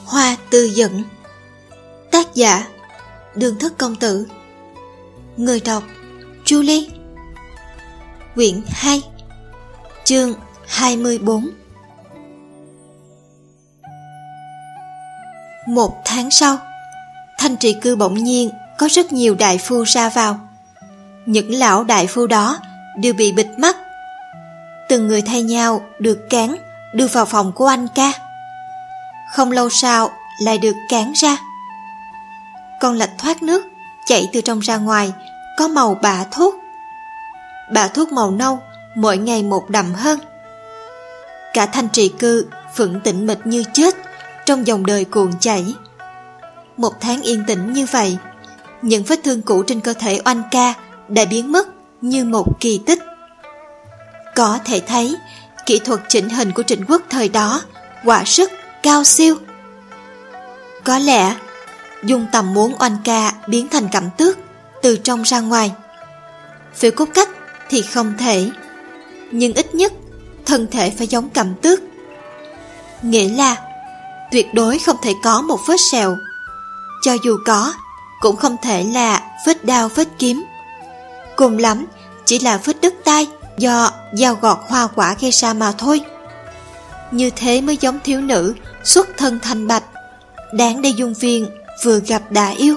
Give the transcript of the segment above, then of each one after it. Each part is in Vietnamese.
Hoa Tư Dận. Tác giả Đường Thất Công Tử. Người đọc Julie. Quyển 2, chương 24. Một tháng sau, Thanh Trì Cư bỗng nhiên có rất nhiều đại phu ra vào. Những lão đại phu đó đều bị bịt mắt. Từng người thay nhau được cán đưa vào phòng của anh ca. Không lâu sau lại được cán ra. Con lạch thoát nước chảy từ trong ra ngoài, có màu bã thuốc. Bã thuốc màu nâu mỗi ngày một đậm hơn. Cả Thanh Trì Cư vẫn tĩnh mịch như chết trong dòng đời cuồn chảy. Một tháng yên tĩnh như vậy, những vết thương cũ trên cơ thể oanh ca đã biến mất như một kỳ tích. Có thể thấy kỹ thuật chỉnh hình của Trịnh Quốc thời đó quả sức cao siêu. Có lẽ Dung Tầm muốn oanh ca biến thành Cẩm Tước từ trong ra ngoài. Về cốt cách thì không thể, nhưng ít nhất thân thể phải giống Cẩm Tước. Nghĩa là tuyệt đối không thể có một vết sẹo. Cho dù có, cũng không thể là vết đao vết kiếm. Cùng lắm chỉ là vết đứt tai do dao gọt hoa quả gây ra mà thôi. Như thế mới giống thiếu nữ xuất thân thanh bạch, đáng để Dung Viên vừa gặp đã yêu.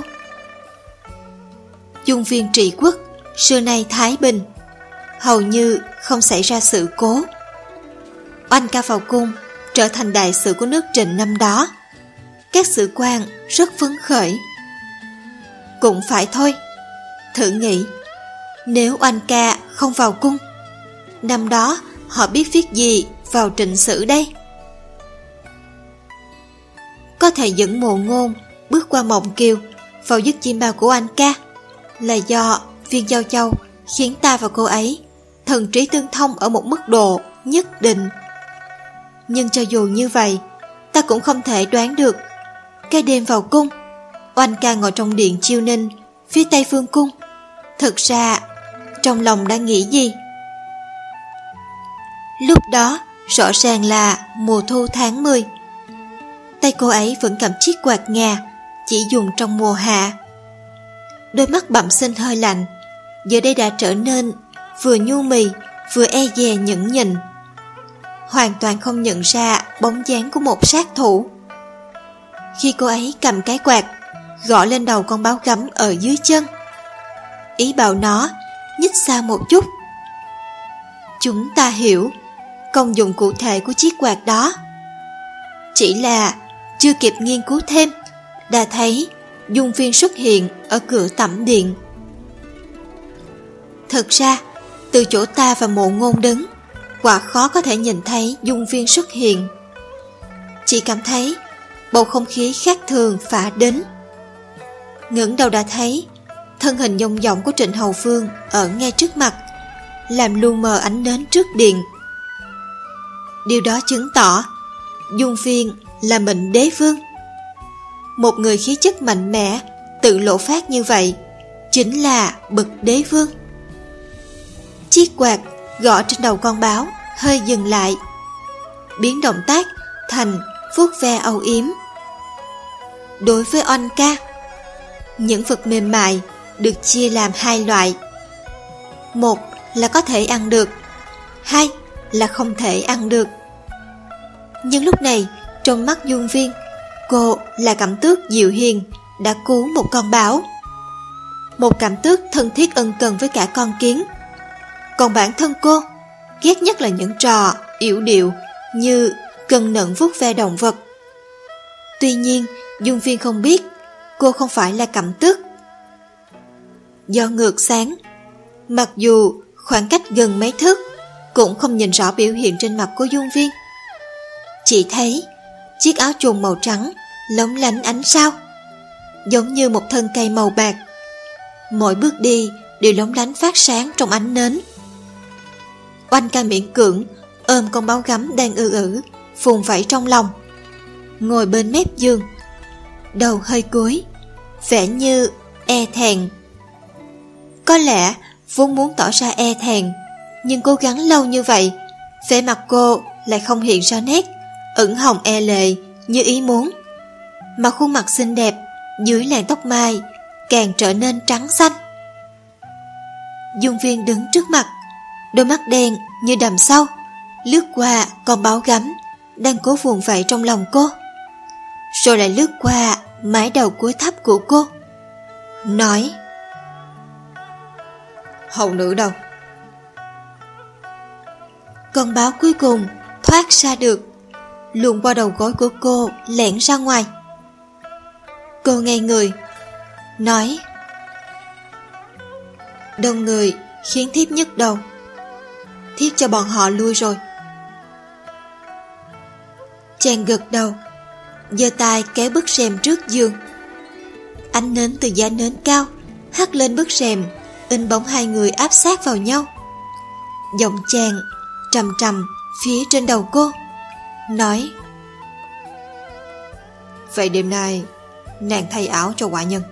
Dung Viên trị quốc xưa nay thái bình, hầu như không xảy ra sự cố. Oanh ca vào cung trở thành đại sử của nước Trịnh năm đó. Các sử quan rất phấn khởi. Cũng phải thôi, thử nghĩ, nếu oanh ca không vào cung, năm đó họ biết viết gì vào Trịnh sử đây? Có thể dẫn Mộ Ngôn bước qua Mộng Kiều vào giấc chim bao của anh ca là do Viên Giao Châu khiến ta và cô ấy thần trí tương thông ở một mức độ nhất định. Nhưng cho dù như vậy, ta cũng không thể đoán được cái đêm vào cung, oanh ca ngồi trong điện Chiêu Ninh phía Tây Phương Cung, thực ra trong lòng đang nghĩ gì. Lúc đó rõ ràng là mùa thu tháng 10. Tay cô ấy vẫn cầm chiếc quạt ngà chỉ dùng trong mùa hạ. Đôi mắt bẩm sinh hơi lạnh, giờ đây đã trở nên vừa nhu mì vừa e dè nhẫn nhịn, hoàn toàn không nhận ra bóng dáng của một sát thủ. Khi cô ấy cầm cái quạt gõ lên đầu con báo gấm ở dưới chân, ý bảo nó nhích xa một chút. Chúng ta hiểu công dụng cụ thể của chiếc quạt đó, chỉ là chưa kịp nghiên cứu thêm đã thấy Dung Viên xuất hiện ở cửa tẩm điện. Thực ra từ chỗ ta và Mộ Ngôn đứng, quả khó có thể nhìn thấy Dung Viên xuất hiện. Chỉ cảm thấy bầu không khí khác thường phả đến. Ngẩng đầu đã thấy thân hình dong dỏng của Trịnh Hầu Phương ở ngay trước mặt, làm lu mờ ánh nến trước điện. Điều đó chứng tỏ Dung Viên là Mệnh Đế Vương. Một người khí chất mạnh mẽ tự lộ phát như vậy chính là bậc đế vương. Chiếc quạt gõ trên đầu con báo hơi dừng lại, biến động tác thành vuốt ve âu yếm. Đối với oanh ca, những vật mềm mại được chia làm hai loại. Một là có thể ăn được, hai là không thể ăn được. Nhưng lúc này trong mắt Dung Viên, cô là Cẩm Tước dịu hiền đã cứu một con báo, một Cẩm Tước thân thiết ân cần với cả con kiến. Còn bản thân cô ghét nhất là những trò yểu điệu như cân nựng vuốt ve động vật. Tuy nhiên Dung Viên không biết cô không phải là Cẩm Tước. Do ngược sáng, mặc dù khoảng cách gần mấy thước cũng không nhìn rõ biểu hiện trên mặt của Dung Viên. Chỉ thấy chiếc áo choàng màu trắng lóng lánh ánh sao, giống như một thân cây màu bạc. Mỗi bước đi đều lóng lánh phát sáng trong ánh nến. Oanh ca miễn cưỡng ôm con báo gấm đang phùn vẫy trong lòng, ngồi bên mép giường, đầu hơi cúi, vẻ như e thẹn. Có lẽ vốn muốn tỏ ra e thẹn, nhưng cố gắng lâu như vậy, vẻ mặt cô lại không hiện ra nét ửng hồng e lệ như ý muốn. mà khuôn mặt xinh đẹp dưới làn tóc mai càng trở nên trắng xanh. Dung Viên đứng trước mặt, đôi mắt đen như đầm sâu, lướt qua con báo gấm đang cố vùng vẫy trong lòng cô, rồi lại lướt qua mái đầu cúi thấp của cô, nói: hầu nữ đâu? Con báo cuối cùng thoát ra được, luồn qua đầu gối của cô, lẻn ra ngoài. Cô ngây người, nói: đông người khiến thiếp nhức đầu, thiếp cho bọn họ lui rồi. Chàng gật đầu, giơ tay kéo bức rèm trước giường. Ánh nến từ giá nến cao hắt lên bức rèm, in bóng hai người áp sát vào nhau. Giọng chàng trầm trầm phía trên đầu cô, nói: vậy đêm nay nàng thay áo cho quả nhân.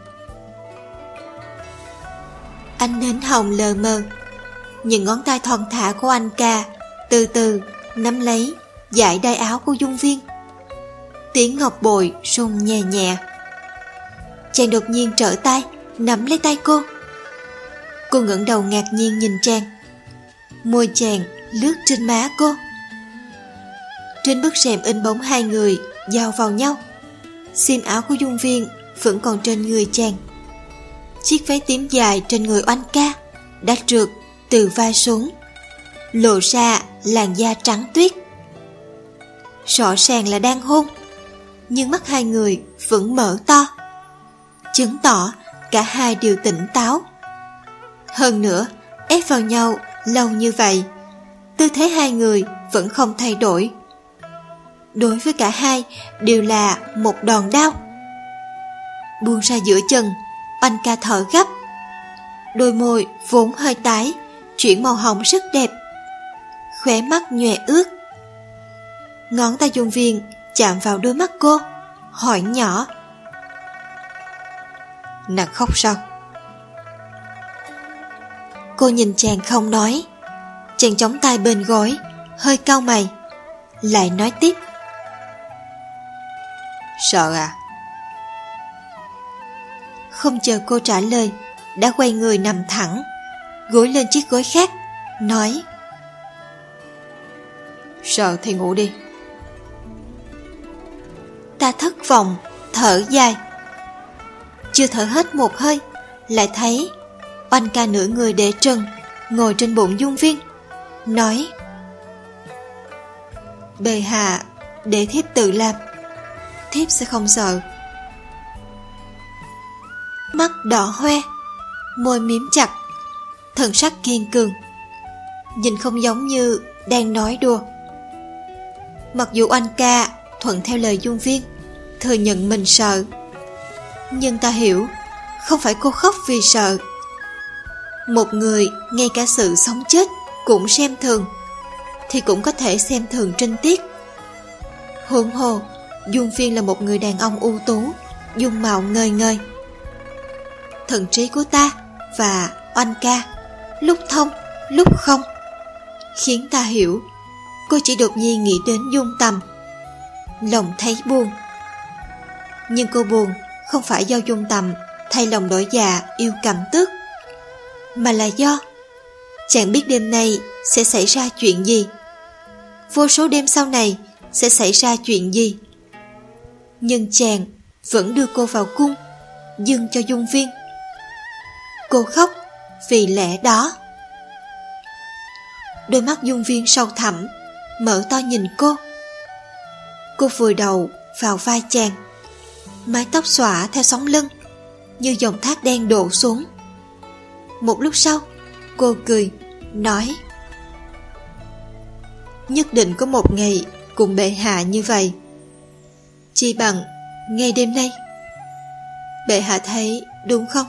Ánh nến hồng lờ mờ, những ngón tay thon thả của anh ca từ từ nắm lấy dải đai áo của Dung Viên. Tiếng ngọc bội rung nhẹ nhẹ. Chàng đột nhiên trở tay nắm lấy tay cô. Cô ngẩng đầu ngạc nhiên nhìn chàng. Môi chàng lướt trên má cô. Trên bức rèm in bóng hai người giao vào nhau. Xiêm áo của Dung Viên vẫn còn trên người chàng. Chiếc váy tím dài trên người oanh ca đã trượt từ vai xuống, lộ ra làn da trắng tuyết. Rõ ràng là đang hôn, nhưng mắt hai người vẫn mở to, chứng tỏ cả hai đều tỉnh táo. Hơn nữa, ép vào nhau lâu như vậy, tư thế hai người vẫn không thay đổi. Đối với cả hai đều là một đòn đao. Buông ra giữa chân, oanh ca thở gấp. Đôi môi vốn hơi tái chuyển màu hồng rất đẹp, khóe mắt nhòe ướt. Ngón tay Dung Viên chạm vào đôi mắt cô, hỏi nhỏ: nàng khóc sao? Cô nhìn chàng không nói. Chàng chống tay bên gối, hơi cau mày, lại nói tiếp: sợ à? Không chờ cô trả lời, đã quay người nằm thẳng, gối lên chiếc gối khác, nói: sợ thì ngủ đi. Ta thất vọng, thở dài. Chưa thở hết một hơi, lại thấy oanh ca nửa người để trần ngồi trên bụng Dung Viên, nói: bệ hạ để thiếp tự làm, thiếp sẽ không sợ. Mắt đỏ hoe, môi miếm chặt, thần sắc kiên cường, nhìn không giống như đang nói đùa. Mặc dù oanh ca thuận theo lời Dung Viên, thừa nhận mình sợ, nhưng ta hiểu không phải cô khóc vì sợ. Một người ngay cả sự sống chết cũng xem thường, thì cũng có thể xem thường trinh tiết. Huống hồ Dung Viên là một người đàn ông ưu tú, dung mạo ngời ngời. Thần trí của ta và oanh ca lúc thông lúc không, khiến ta hiểu cô chỉ đột nhiên nghĩ đến Dung Tầm. Lòng thấy buồn. Nhưng cô buồn không phải do Dung Tầm thay lòng đổi dạ yêu Cẩm Tước, mà là do chàng biết đêm nay sẽ xảy ra chuyện gì, vô số đêm sau này sẽ xảy ra chuyện gì. Nhưng chàng vẫn đưa cô vào cung, dâng cho Dung Viên. Cô khóc vì lẽ đó. Đôi mắt Dung Viên sâu thẳm, mở to nhìn cô. Cô vùi đầu vào vai chàng, mái tóc xõa theo sóng lưng như dòng thác đen đổ xuống. Một lúc sau, cô cười, nói: nhất định có một ngày cùng bệ hạ như vậy. Chi bằng ngay đêm nay. Bệ hạ thấy đúng không?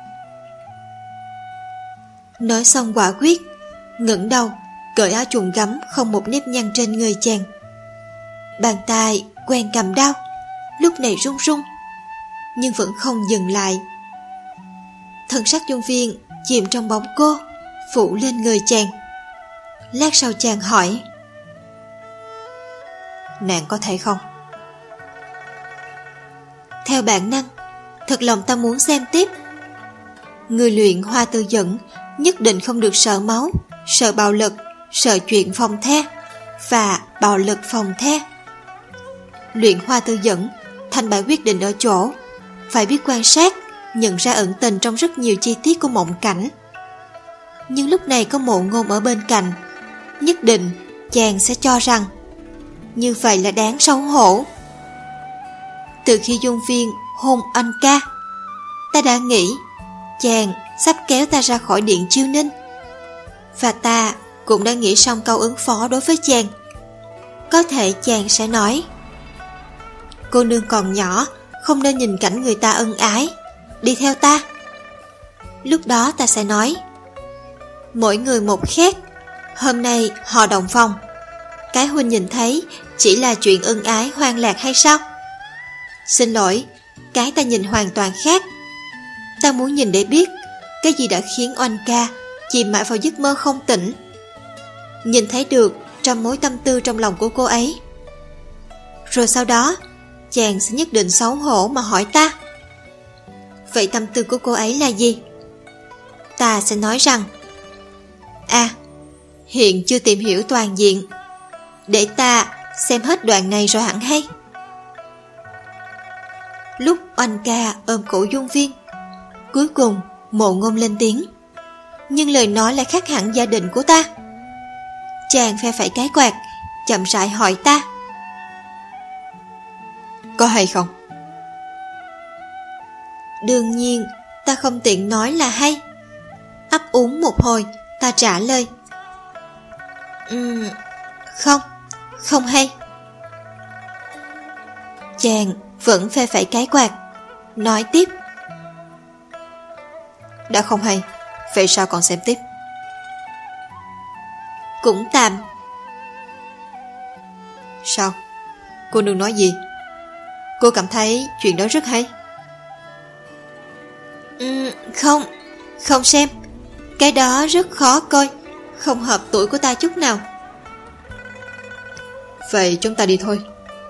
Nói xong quả quyết, ngẩng đầu cởi áo choàng gấm không một nếp nhăn trên người chàng. Bàn tay quen cầm đao, lúc này run run, nhưng vẫn không dừng lại. Thần sắc Dung Viên chìm trong bóng cô, phủ lên người chàng. Lát sau chàng hỏi: nàng có thể không? Theo bản năng, thật lòng ta muốn xem tiếp. Người luyện hoa tư dẫn nhất định không được sợ máu, sợ bạo lực, sợ chuyện phòng the và bạo lực phòng the. Luyện hoa tư dẫn, thành bại quyết định ở chỗ phải biết quan sát, nhận ra ẩn tình trong rất nhiều chi tiết của mộng cảnh. Nhưng lúc này có Mộ Ngôn ở bên cạnh, nhất định chàng sẽ cho rằng như vậy là đáng xấu hổ. Từ khi Dung Viên hôn anh ca, ta đã nghĩ chàng sắp kéo ta ra khỏi Điện Chiêu Ninh, và ta cũng đã nghĩ xong câu ứng phó đối với chàng. Có thể chàng sẽ nói: cô nương còn nhỏ, không nên nhìn cảnh người ta ân ái, đi theo ta. Lúc đó ta sẽ nói: mỗi người một khác, hôm nay họ đồng phòng, cái huynh nhìn thấy chỉ là chuyện ân ái hoang lạc hay sao? Xin lỗi, cái ta nhìn hoàn toàn khác. Ta muốn nhìn để biết cái gì đã khiến Oanh ca chìm mãi vào giấc mơ không tỉnh, nhìn thấy được trăm mối tâm tư trong lòng của cô ấy. Rồi sau đó chàng sẽ nhất định xấu hổ mà hỏi ta: vậy tâm tư của cô ấy là gì? Ta sẽ nói rằng: hiện chưa tìm hiểu toàn diện, để ta xem hết đoạn này rồi hẳn hay. Lúc Oanh ca ôm cổ Dung Viên, cuối cùng Mộ Ngôn lên tiếng, nhưng lời nói lại khác hẳn gia đình của ta. Chàng phe phẩy cái quạt, chậm rãi hỏi ta: có hay không? Đương nhiên ta không tiện nói là hay. Ấp úng một hồi, ta trả lời: không hay. Chàng vẫn phe phẩy cái quạt, nói tiếp: đã không hay, vậy sao còn xem tiếp? Cũng tạm. Sao? Cô nương nói gì? Cô cảm thấy chuyện đó rất hay? Không xem. Cái đó rất khó coi, không hợp tuổi của ta chút nào. Vậy chúng ta đi thôi.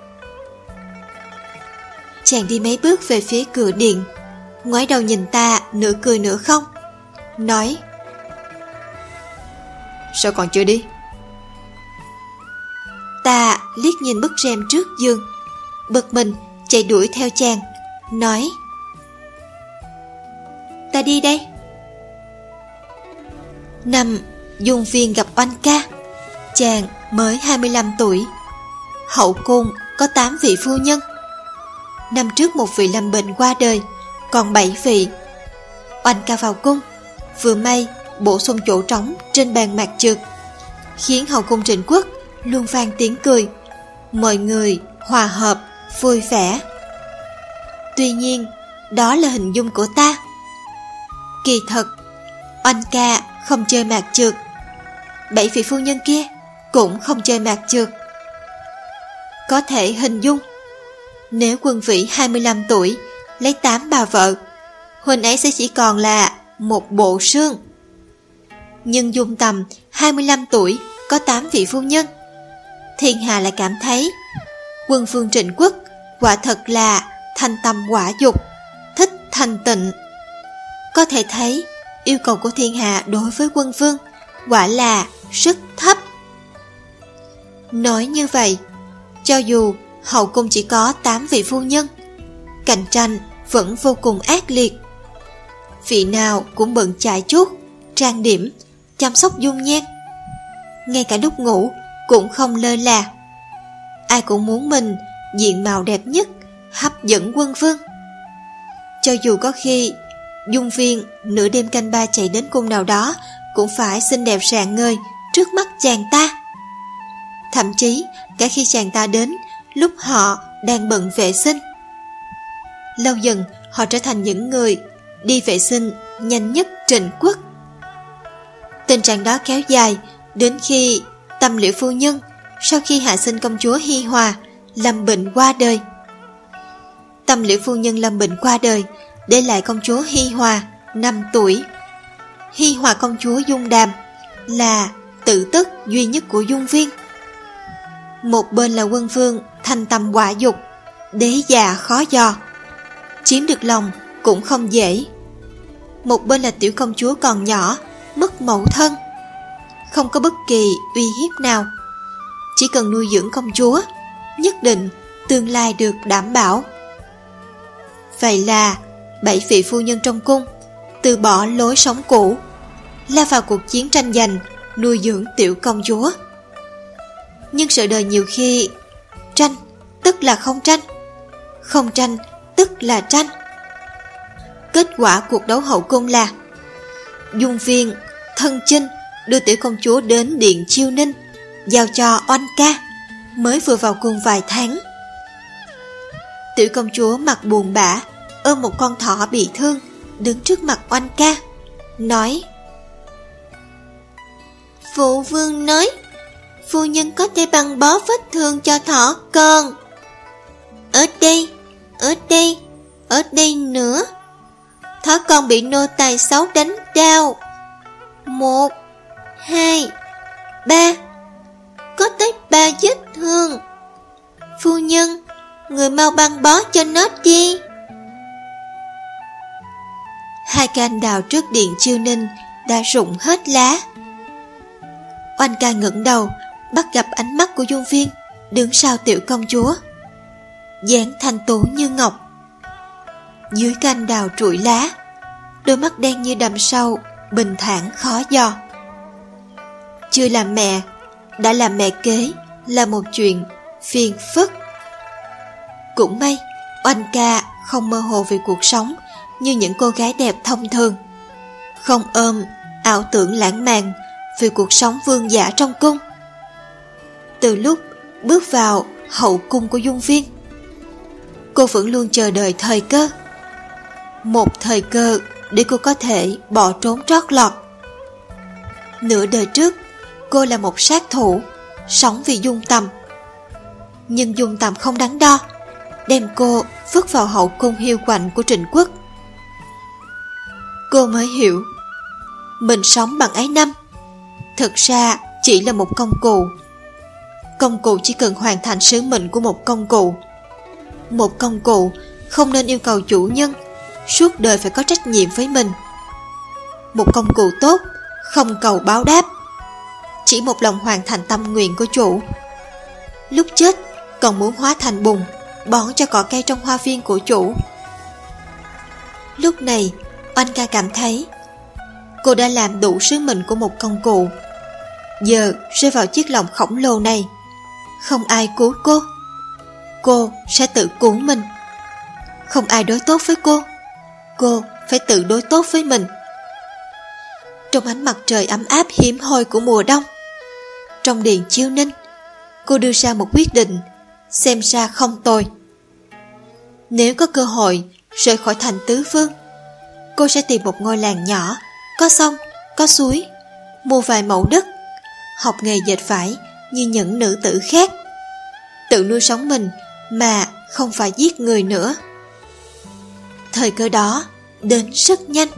Chàng đi mấy bước về phía cửa điện, ngoái đầu nhìn ta nửa cười nửa không, nói: sao còn chưa đi? Ta liếc nhìn bức rèm trước giường, bực mình chạy đuổi theo chàng, nói: ta đi đây. Năm Dung Viên gặp Oanh ca, chàng mới 25 tuổi. Hậu cung có 8 vị phu nhân. Năm trước một vị lâm bệnh qua đời, còn 7 vị. Oanh ca vào cung, vừa may bổ sung chỗ trống trên bàn mạc trược, khiến hậu cung Trịnh Quốc luôn vang tiếng cười, mọi người hòa hợp vui vẻ. Tuy nhiên đó là hình dung của ta. Kỳ thật Oanh ca không chơi mạc trược, 7 vị phu nhân kia cũng không chơi mạc trược. Có thể hình dung, nếu Quân Vĩ 25 tuổi lấy 8 bà vợ, huynh ấy sẽ chỉ còn là một bộ xương. Nhưng Dung Tầm 25 tuổi có 8 vị phu nhân, thiên hạ lại cảm thấy Quân Vương Trịnh Quốc quả thật là thanh tâm quả dục, thích thanh tịnh. Có thể thấy yêu cầu của thiên hạ đối với Quân Vương quả là rất thấp. Nói như vậy, cho dù hậu cung chỉ có 8 vị phu nhân, cạnh tranh vẫn vô cùng ác liệt. Vị nào cũng bận chải chuốt, trang điểm, chăm sóc dung nhan, ngay cả lúc ngủ cũng không lơ là. Ai cũng muốn mình diện mạo đẹp nhất, hấp dẫn Quân Vương. Cho dù có khi Dung Viên nửa đêm canh ba chạy đến cung nào đó, cũng phải xinh đẹp rạng ngời trước mắt chàng ta. Thậm chí cả khi chàng ta đến lúc họ đang bận vệ sinh, lâu dần họ trở thành những người đi vệ sinh nhanh nhất Trịnh Quốc. Tình trạng đó kéo dài đến khi Tâm Liễu phu nhân sau khi hạ sinh công chúa Hi Hòa lâm bệnh qua đời. Tâm Liễu phu nhân lâm bệnh qua đời, để lại công chúa Hi Hòa 5 tuổi. Hi Hòa công chúa Dung Đàm là tự tức duy nhất của Dung Viên. Một bên là Quân Vương thanh tâm quả dục, đế già khó dò, chiếm được lòng cũng không dễ. Một bên là tiểu công chúa còn nhỏ, mất mẫu thân, không có bất kỳ uy hiếp nào. Chỉ cần nuôi dưỡng công chúa, nhất định tương lai được đảm bảo. Vậy là 7 vị phu nhân trong cung từ bỏ lối sống cũ, lao vào cuộc chiến tranh giành nuôi dưỡng tiểu công chúa. Nhưng sự đời nhiều khi tranh tức là không tranh, không tranh tức là tranh. Kết quả cuộc đấu hậu cung là Dung Viên thân chinh đưa tiểu công chúa đến điện Chiêu Ninh, giao cho Oanh ca mới vừa vào cung vài tháng. Tiểu công chúa mặt buồn bã ôm một con thỏ bị thương, đứng trước mặt Oanh ca nói: Phụ vương nói phu nhân có thể băng bó vết thương cho thỏ con. Ở đây, ở đây, ở đây nữa. Thỏ con bị nô tài xấu đánh đau. 1, 2, 3, có tới 3 vết thương. Phu nhân, người mau băng bó cho nó đi. 2 cây anh đào trước điện Chiêu Ninh đã rụng hết lá. Oanh ca ngẩng đầu, bắt gặp ánh mắt của Dung Viên đứng sau tiểu công chúa, dáng thanh tú như ngọc. Dưới cây anh đào trụi lá, đôi mắt đen như đầm sâu, bình thản khó dò. Chưa làm mẹ, đã làm mẹ kế là một chuyện phiền phức. Cũng may Oanh ca không mơ hồ về cuộc sống như những cô gái đẹp thông thường, không ôm ảo tưởng lãng mạn về cuộc sống vương giả trong cung. Từ lúc bước vào hậu cung của Dung Viên, cô vẫn luôn chờ đợi thời cơ, một thời cơ để cô có thể bỏ trốn trót lọt. Nửa đời trước, cô là một sát thủ, sống vì Dung Tầm. Nhưng Dung Tầm không đắn đo, đem cô vứt vào hậu cung hiu quạnh của Trịnh Quốc. Cô mới hiểu, mình sống bằng ấy năm, thực ra chỉ là một công cụ. Công cụ chỉ cần hoàn thành sứ mệnh của một công cụ. Một công cụ không nên yêu cầu chủ nhân suốt đời phải có trách nhiệm với mình. Một công cụ tốt không cầu báo đáp, chỉ một lòng hoàn thành tâm nguyện của chủ. Lúc chết còn muốn hóa thành bùn bón cho cỏ cây trong hoa viên của chủ. Lúc này Oanh ca cảm thấy cô đã làm đủ sứ mệnh của một công cụ. Giờ rơi vào chiếc lồng khổng lồ này, không ai cứu cô sẽ tự cứu mình. Không ai đối tốt với cô phải tự đối tốt với mình. Trong ánh mặt trời ấm áp hiếm hoi của mùa đông, trong điện Chiêu Ninh, cô đưa ra một quyết định xem ra không tồi. Nếu có cơ hội rời khỏi thành tứ phương, cô sẽ tìm một ngôi làng nhỏ, có sông, có suối, mua vài mẫu đất, học nghề dệt vải như những nữ tử khác, tự nuôi sống mình mà không phải giết người nữa. Thời cơ đó đến rất nhanh.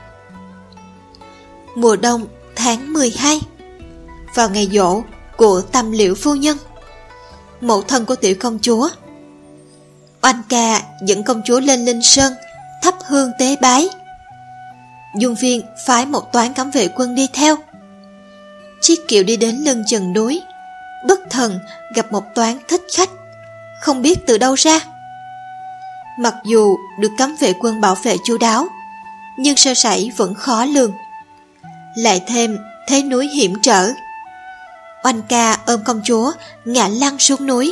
Mùa đông tháng 12, vào ngày giỗ của Tâm Liễu phu nhân, mẫu thân của tiểu công chúa, Oanh ca dẫn công chúa lên Linh Sơn thắp hương tế bái. Dung Viên phái một toán cấm vệ quân đi theo. Chiếc kiệu đi đến lưng chừng núi, bất thần gặp một toán thích khách không biết từ đâu ra. Mặc dù được cấm vệ quân bảo vệ chu đáo, nhưng sơ sẩy vẫn khó lường. Lại thêm thế núi hiểm trở, Oanh ca ôm công chúa ngã lăn xuống núi.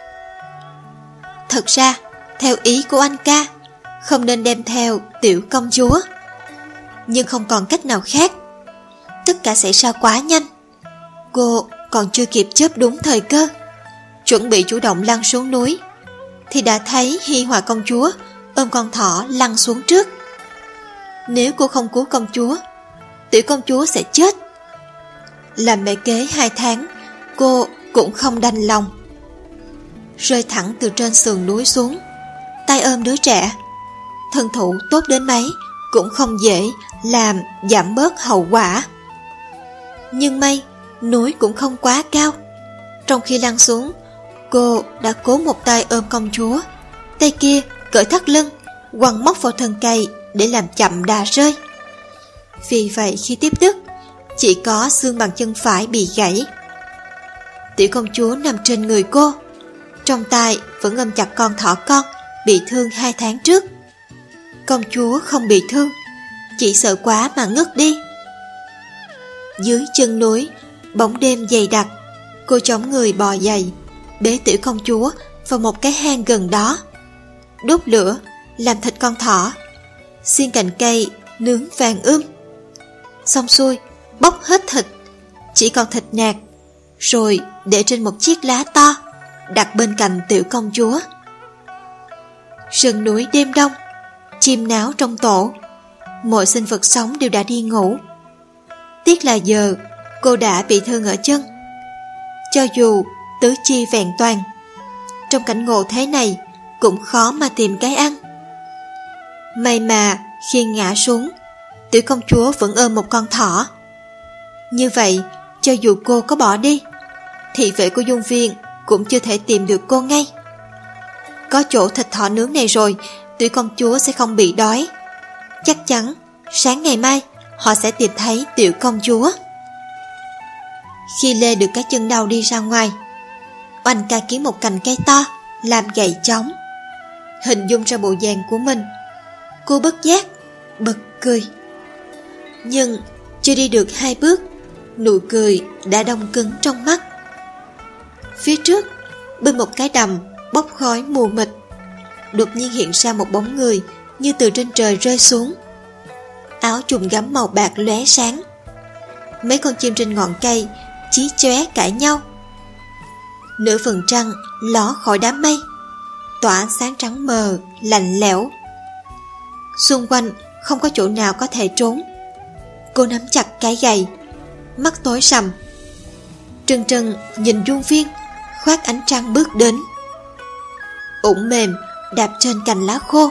Thật ra theo ý của Oanh ca, không nên đem theo tiểu công chúa, nhưng không còn cách nào khác. Tất cả xảy ra quá nhanh. Cô còn chưa kịp chớp đúng thời cơ, chuẩn bị chủ động lăn xuống núi, thì đã thấy Hi Hòa công chúa ôm con thỏ lăn xuống trước. Nếu cô không cứu công chúa, tiểu công chúa sẽ chết. Làm mẹ kế 2 tháng, cô cũng không đành lòng. Rơi thẳng từ trên sườn núi xuống, tay ôm đứa trẻ, thân thủ tốt đến mấy cũng không dễ làm giảm bớt hậu quả. Nhưng may núi cũng không quá cao. Trong khi lăn xuống, cô đã cố một tay ôm công chúa, tay kia cởi thắt lưng, quăng móc vào thân cây để làm chậm đà rơi. Vì vậy khi tiếp đất, chỉ có xương bàn chân phải bị gãy. Tiểu công chúa nằm trên người cô, trong tay vẫn ôm chặt con thỏ con bị thương 2 tháng trước. Công chúa không bị thương, chỉ sợ quá mà ngất đi. Dưới chân núi, bóng đêm dày đặc, cô chống người bò dậy, bế tiểu công chúa vào một cái hang gần đó, đốt lửa làm thịt con thỏ, xiên cành cây nướng vàng xong xuôi bóc hết thịt, chỉ còn thịt nạc, rồi để trên một chiếc lá to đặt bên cạnh tiểu công chúa. Rừng núi đêm đông, chim náo trong tổ, mọi sinh vật sống đều đã đi ngủ. Tiếc là giờ cô đã bị thương ở chân. Cho dù tứ chi vẹn toàn, trong cảnh ngộ thế này cũng khó mà tìm cái ăn. May mà khi ngã xuống, tiểu công chúa vẫn ôm một con thỏ. Như vậy, cho dù cô có bỏ đi, thị vệ của Dung Viên cũng chưa thể tìm được cô ngay. Có chỗ thịt thỏ nướng này rồi, tiểu công chúa sẽ không bị đói. Chắc chắn sáng ngày mai họ sẽ tìm thấy tiểu công chúa. Khi lê được cái chân đau đi ra ngoài, Oanh ca kiếm một cành cây to làm gậy chống, hình dung ra bộ dạng của mình. Cô bất giác bật cười. Nhưng chưa đi được 2 bước, nụ cười đã đông cứng trong mắt. Phía trước, bên một cái đầm bốc khói mù mịt, đột nhiên hiện ra một bóng người như từ trên trời rơi xuống. Áo trùm gấm màu bạc lóe sáng. Mấy con chim trên ngọn cây chí chóe cãi nhau. Nửa phần trăng ló khỏi đám mây, tỏa ánh sáng trắng mờ, lạnh lẽo. Xung quanh không có chỗ nào có thể trốn. Cô nắm chặt cái gậy, mắt tối sầm. Trừng trừng nhìn Dung Viên khoác ánh trăng bước đến. Ủng mềm đạp trên cành lá khô.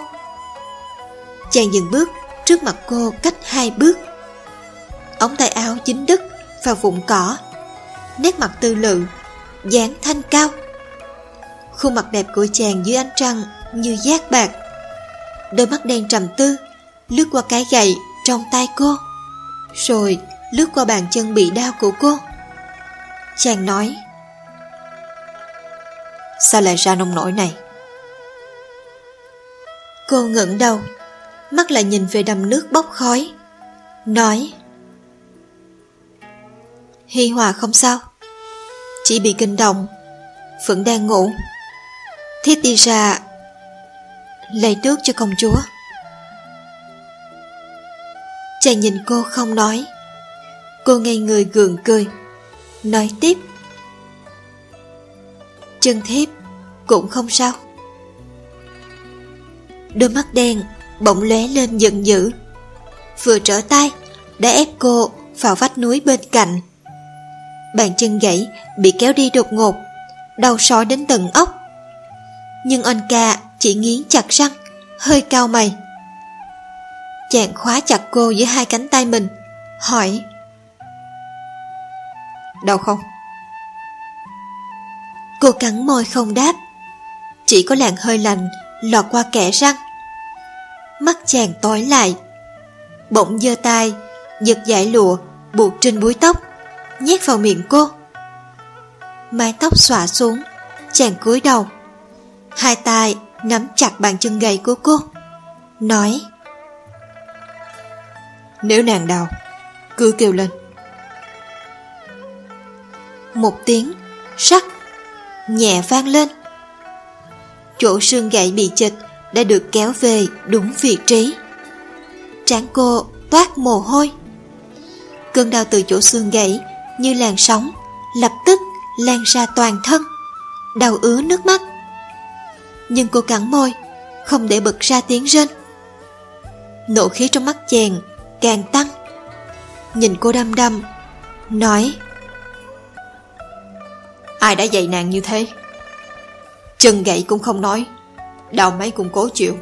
Chàng dừng bước trước mặt cô cách 2 bước. Ống tay áo dính đất vào vụn cỏ, nét mặt tư lự, dáng thanh cao. Khuôn mặt đẹp của chàng dưới ánh trăng như dát bạc. Đôi mắt đen trầm tư lướt qua cái gậy trong tay cô, rồi lướt qua bàn chân bị đau của cô. Chàng nói: "Sao lại ra nông nổi này?" Cô ngẩng đầu, mắt lại nhìn về đầm nước bốc khói, nói: "Hi Hòa không sao, chỉ bị kinh động, vẫn đang ngủ. Thiếp đi ra lấy nước cho công chúa." Chàng nhìn cô không nói. Cô ngây người gượng cười, nói tiếp: "Chân thiếp cũng không sao." Đôi mắt đen bỗng lóe lên giận dữ, vừa trở tay đã ép cô vào vách núi bên cạnh. Bàn chân gãy bị kéo đi đột ngột, đau sói đến tận óc. Nhưng Oanh ca chỉ nghiến chặt răng, hơi cau mày. Chàng khóa chặt cô giữa 2 cánh tay mình, hỏi: "Đau không?" Cô cắn môi không đáp, chỉ có làn hơi lạnh lọt qua kẽ răng. Mắt chàng tối lại, bỗng giơ tay giật dải lụa buộc trên búi tóc, nhét vào miệng cô. Mái tóc xõa xuống, chàng cúi đầu, 2 tay nắm chặt bàn chân gầy của cô, nói: "Nếu nàng đau, cứ kêu lên." Một tiếng rắc nhẹ vang lên. Chỗ xương gãy bị chịch đã được kéo về đúng vị trí. Trán cô toát mồ hôi. Cơn đau từ chỗ xương gãy như làn sóng lập tức lan ra toàn thân, đau ứa nước mắt. Nhưng cô cắn môi, không để bật ra tiếng rên. Nộ khí trong mắt chàng càng tăng. Nhìn cô đăm đăm, nói: "Ai đã dạy nàng như thế? Chân gãy cũng không nói, đau mấy cũng cố chịu."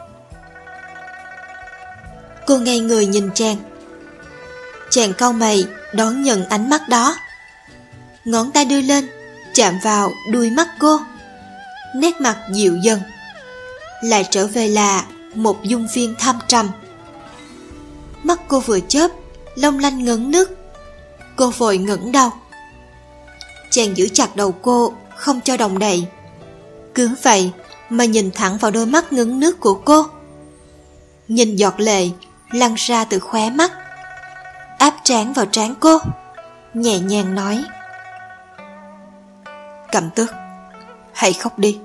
Cô ngây người nhìn chàng. Chàng cau mày đón nhận ánh mắt đó. Ngón tay đưa lên chạm vào đuôi mắt cô. Nét mặt dịu dần, lại trở về là một dung viên thâm trầm. Mắt cô vừa chớp, long lanh ngấn nước. Cô vội ngẩng đầu. Chàng giữ chặt đầu cô, không cho động đậy. Cứ vậy mà nhìn thẳng vào đôi mắt ngấn nước của cô. Nhìn giọt lệ lăn ra từ khóe mắt, áp trán vào trán cô, nhẹ nhàng nói: Cẩm Tước, hãy khóc đi.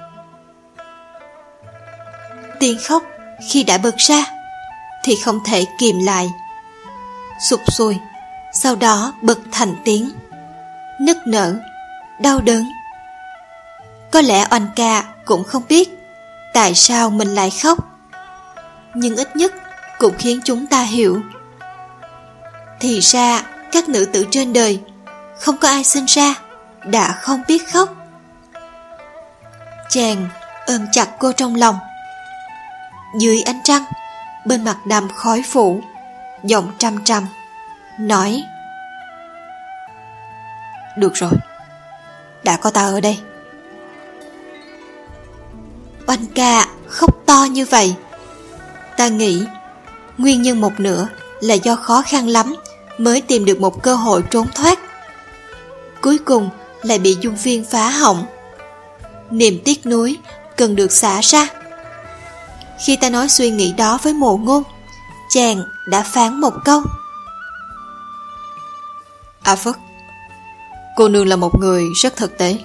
Tiếng khóc khi đã bật ra thì không thể kìm lại, sụp sùi, sau đó bật thành tiếng nức nở, đau đớn. Có lẽ Oanh ca cũng không biết tại sao mình lại khóc, nhưng ít nhất cũng khiến chúng ta hiểu. Thì ra các nữ tử trên đời không có ai sinh ra đã không biết khóc. Chàng ôm chặt cô trong lòng. Dưới ánh trăng, bên mặt đầm khói phủ, giọng trầm trầm nói: Được rồi, đã có ta ở đây. Oanh ca khóc to như vậy, ta nghĩ nguyên nhân một nửa là do khó khăn lắm mới tìm được một cơ hội trốn thoát, cuối cùng lại bị dung viên phá hỏng. Niềm tiếc nuối cần được xả ra. Khi ta nói suy nghĩ đó với Mộ Ngôn, chàng đã phán một câu: A Phất, cô nương là một người rất thực tế.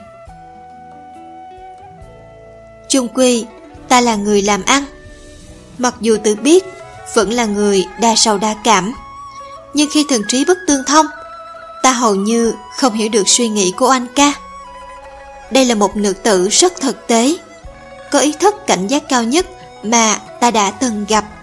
Chung quy ta là người làm ăn, mặc dù tự biết vẫn là người đa sầu đa cảm, nhưng khi thần trí bất tương thông, ta hầu như không hiểu được suy nghĩ của Oanh ca. Đây là một nữ tử rất thực tế, có ý thức cảnh giác cao nhất mà ta đã từng gặp.